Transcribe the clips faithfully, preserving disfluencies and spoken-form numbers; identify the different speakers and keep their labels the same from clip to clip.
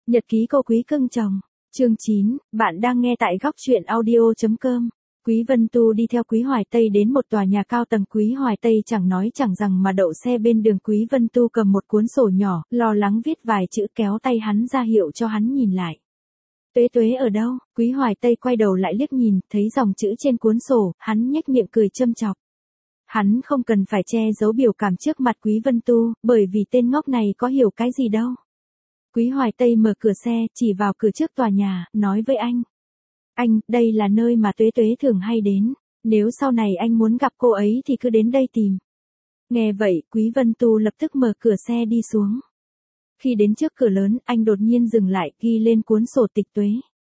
Speaker 1: Nhật ký cô Quý cưng chồng. Chương chín, bạn đang nghe tại góc truyện audio.com. Quý Vân Tu đi theo Quý Hoài Tây đến một tòa nhà cao tầng. Quý Hoài Tây chẳng nói chẳng rằng mà đậu xe bên đường. Quý Vân Tu cầm một cuốn sổ nhỏ, lo lắng viết vài chữ, kéo tay hắn ra hiệu cho hắn nhìn lại. Tuế Tuế ở đâu? Quý Hoài Tây quay đầu lại liếc nhìn, thấy dòng chữ trên cuốn sổ, hắn nhếch miệng cười châm chọc. Hắn không cần phải che giấu biểu cảm trước mặt Quý Vân Tu, bởi vì tên ngốc này có hiểu cái gì đâu. Quý Hoài Tây mở cửa xe, chỉ vào cửa trước tòa nhà, nói với anh. Anh, đây là nơi mà Tuế Tuế thường hay đến. Nếu sau này anh muốn gặp cô ấy thì cứ đến đây tìm. Nghe vậy, Quý Vân Tu lập tức mở cửa xe đi xuống. Khi đến trước cửa lớn, anh đột nhiên dừng lại, ghi lên cuốn sổ tịch Tuế.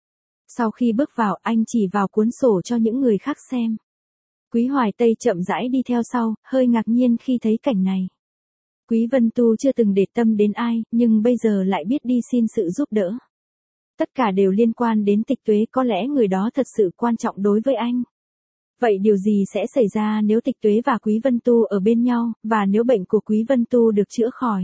Speaker 1: Sau khi bước vào, anh chỉ vào cuốn sổ cho những người khác xem. Quý Hoài Tây chậm rãi đi theo sau, hơi ngạc nhiên khi thấy cảnh này. Quý Vân Tu chưa từng để tâm đến ai, nhưng bây giờ lại biết đi xin sự giúp đỡ. Tất cả đều liên quan đến Tịch Tuế, có lẽ người đó thật sự quan trọng đối với anh. Vậy điều gì sẽ xảy ra nếu Tịch Tuế và Quý Vân Tu ở bên nhau, và nếu bệnh của Quý Vân Tu được chữa khỏi?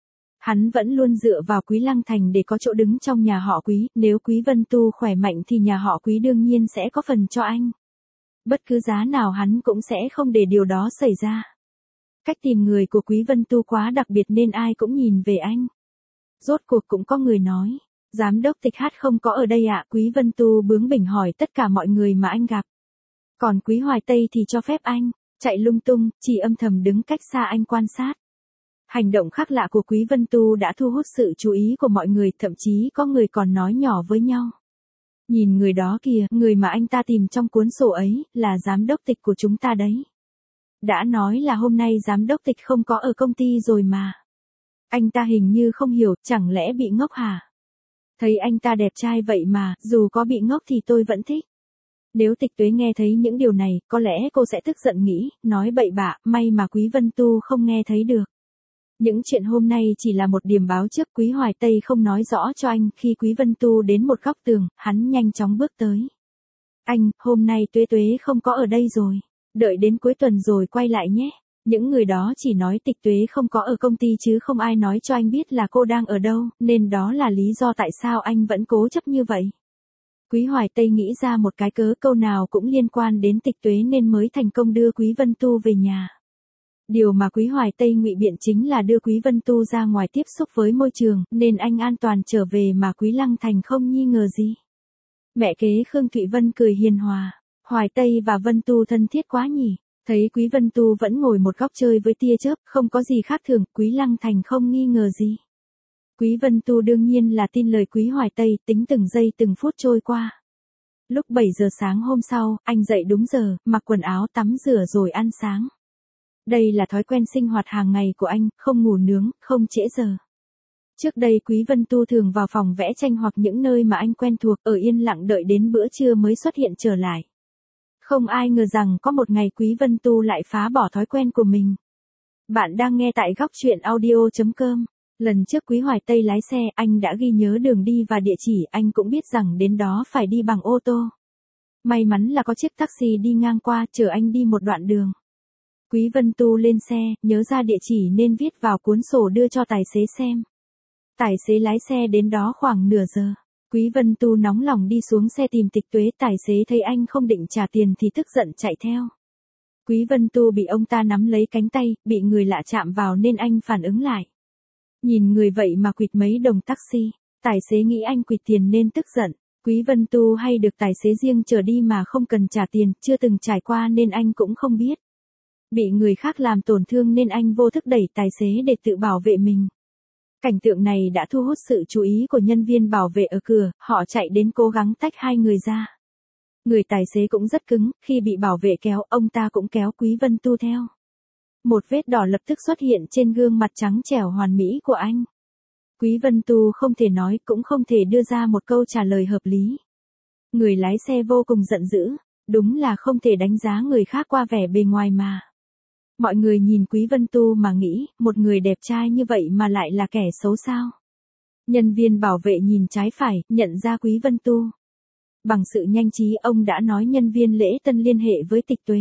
Speaker 1: Hắn vẫn luôn dựa vào Quý Lăng Thành để có chỗ đứng trong nhà họ Quý, nếu Quý Vân Tu khỏe mạnh thì nhà họ Quý đương nhiên sẽ có phần cho anh. Bất cứ giá nào hắn cũng sẽ không để điều đó xảy ra. Cách tìm người của Quý Vân Tu quá đặc biệt nên ai cũng nhìn về anh. Rốt cuộc cũng có người nói, giám đốc Tịch Hát không có ở đây ạ. Quý Vân Tu bướng bỉnh hỏi tất cả mọi người mà anh gặp. Còn Quý Hoài Tây thì cho phép anh chạy lung tung, chỉ âm thầm đứng cách xa anh quan sát. Hành động khác lạ của Quý Vân Tu đã thu hút sự chú ý của mọi người, thậm chí có người còn nói nhỏ với nhau. Nhìn người đó kìa, người mà anh ta tìm trong cuốn sổ ấy, là giám đốc Tịch của chúng ta đấy. Đã nói là hôm nay giám đốc Tịch không có ở công ty rồi mà. Anh ta hình như không hiểu, chẳng lẽ bị ngốc hả? Thấy anh ta đẹp trai vậy mà, dù có bị ngốc thì tôi vẫn thích. Nếu Tịch Tuế nghe thấy những điều này, có lẽ cô sẽ tức giận nghĩ, nói bậy bạ, may mà Quý Vân Tu không nghe thấy được. Những chuyện hôm nay chỉ là một điểm báo trước. Quý Hoài Tây không nói rõ cho anh. Khi Quý Vân Tu đến một góc tường, hắn nhanh chóng bước tới. Anh, hôm nay Tuế Tuế không có ở đây rồi. Đợi đến cuối tuần rồi quay lại nhé. Những người đó chỉ nói Tịch Tuế không có ở công ty chứ không ai nói cho anh biết là cô đang ở đâu, nên đó là lý do tại sao anh vẫn cố chấp như vậy. Quý Hoài Tây nghĩ ra một cái cớ, câu nào cũng liên quan đến Tịch Tuế nên mới thành công đưa Quý Vân Tu về nhà. Điều mà Quý Hoài Tây ngụy biện chính là đưa Quý Vân Tu ra ngoài tiếp xúc với môi trường, nên anh an toàn trở về mà Quý Lăng Thành không nghi ngờ gì. Mẹ kế Khương Thụy Vân cười hiền hòa. Hoài Tây và Vân Tu thân thiết quá nhỉ. Thấy Quý Vân Tu vẫn ngồi một góc chơi với tia chớp, không có gì khác thường, Quý Lăng Thành không nghi ngờ gì. Quý Vân Tu đương nhiên là tin lời Quý Hoài Tây, tính từng giây từng phút trôi qua. Lúc bảy giờ sáng hôm sau, anh dậy đúng giờ, mặc quần áo tắm rửa rồi ăn sáng. Đây là thói quen sinh hoạt hàng ngày của anh, không ngủ nướng, không trễ giờ. Trước đây Quý Vân Tu thường vào phòng vẽ tranh hoặc những nơi mà anh quen thuộc, ở yên lặng đợi đến bữa trưa mới xuất hiện trở lại. Không ai ngờ rằng có một ngày Quý Vân Tu lại phá bỏ thói quen của mình. Bạn đang nghe tại góc truyện audio.com. Lần trước Quý Hoài Tây lái xe, anh đã ghi nhớ đường đi và địa chỉ, anh cũng biết rằng đến đó phải đi bằng ô tô. May mắn là có chiếc taxi đi ngang qua, chở anh đi một đoạn đường. Quý Vân Tu lên xe, nhớ ra địa chỉ nên viết vào cuốn sổ đưa cho tài xế xem. Tài xế lái xe đến đó khoảng nửa giờ. Quý Vân Tu nóng lòng đi xuống xe tìm Tịch Tuế, tài xế thấy anh không định trả tiền thì tức giận chạy theo. Quý Vân Tu bị ông ta nắm lấy cánh tay, bị người lạ chạm vào nên anh phản ứng lại. Nhìn người vậy mà quỵt mấy đồng taxi, tài xế nghĩ anh quỵt tiền nên tức giận. Quý Vân Tu hay được tài xế riêng chở đi mà không cần trả tiền, chưa từng trải qua nên anh cũng không biết. Bị người khác làm tổn thương nên anh vô thức đẩy tài xế để tự bảo vệ mình. Cảnh tượng này đã thu hút sự chú ý của nhân viên bảo vệ ở cửa, họ chạy đến cố gắng tách hai người ra. Người tài xế cũng rất cứng, khi bị bảo vệ kéo, ông ta cũng kéo Quý Vân Tu theo. Một vết đỏ lập tức xuất hiện trên gương mặt trắng trẻo hoàn mỹ của anh. Quý Vân Tu không thể nói, cũng không thể đưa ra một câu trả lời hợp lý. Người lái xe vô cùng giận dữ, đúng là không thể đánh giá người khác qua vẻ bề ngoài mà. Mọi người nhìn Quý Vân Tu mà nghĩ, một người đẹp trai như vậy mà lại là kẻ xấu sao? Nhân viên bảo vệ nhìn trái phải, nhận ra Quý Vân Tu. Bằng sự nhanh trí ông đã nói nhân viên lễ tân liên hệ với Tịch Tuế.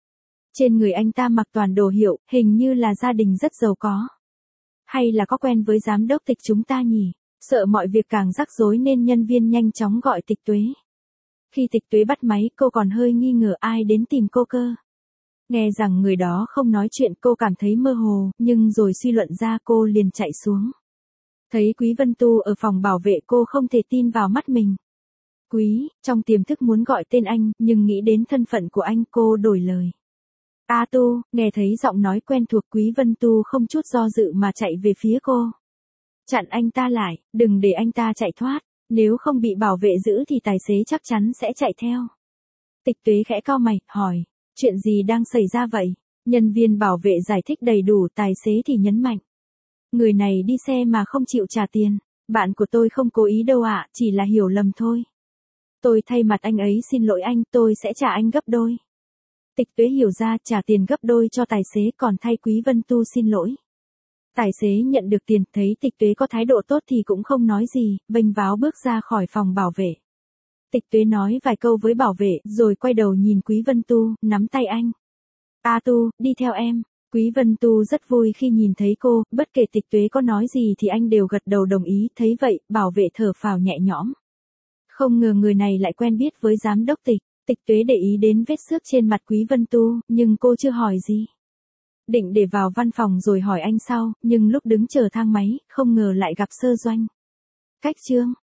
Speaker 1: Trên người anh ta mặc toàn đồ hiệu, hình như là gia đình rất giàu có. Hay là có quen với giám đốc Tịch chúng ta nhỉ? Sợ mọi việc càng rắc rối nên nhân viên nhanh chóng gọi Tịch Tuế. Khi Tịch Tuế bắt máy cô còn hơi nghi ngờ ai đến tìm cô cơ. Nghe rằng người đó không nói chuyện cô cảm thấy mơ hồ, nhưng rồi suy luận ra cô liền chạy xuống. Thấy Quý Vân Tu ở phòng bảo vệ cô không thể tin vào mắt mình. Quý, trong tiềm thức muốn gọi tên anh, nhưng nghĩ đến thân phận của anh cô đổi lời. A Tu, nghe thấy giọng nói quen thuộc Quý Vân Tu không chút do dự mà chạy về phía cô. Chặn anh ta lại, đừng để anh ta chạy thoát, nếu không bị bảo vệ giữ thì tài xế chắc chắn sẽ chạy theo. Tịch Tuế khẽ cau mày, hỏi, chuyện gì đang xảy ra vậy? Nhân viên bảo vệ giải thích đầy đủ, tài xế thì nhấn mạnh. Người này đi xe mà không chịu trả tiền, bạn của tôi không cố ý đâu ạ, chỉ là hiểu lầm thôi. Tôi thay mặt anh ấy xin lỗi anh, tôi sẽ trả anh gấp đôi. Tịch Tuế hiểu ra trả tiền gấp đôi cho tài xế còn thay Quý Vân Tu xin lỗi. Tài xế nhận được tiền, thấy Tịch Tuế có thái độ tốt thì cũng không nói gì, vênh váo bước ra khỏi phòng bảo vệ. Tịch Tuế nói vài câu với bảo vệ, rồi quay đầu nhìn Quý Vân Tu, nắm tay anh. A Tu, đi theo em. Quý Vân Tu rất vui khi nhìn thấy cô, bất kể Tịch Tuế có nói gì thì anh đều gật đầu đồng ý, thấy vậy, bảo vệ thở phào nhẹ nhõm. Không ngờ người này lại quen biết với giám đốc Tịch. Tịch Tuế để ý đến vết xước trên mặt Quý Vân Tu, nhưng cô chưa hỏi gì. Định để vào văn phòng rồi hỏi anh sau, nhưng lúc đứng chờ thang máy, không ngờ lại gặp Sơ Doanh. Cách chương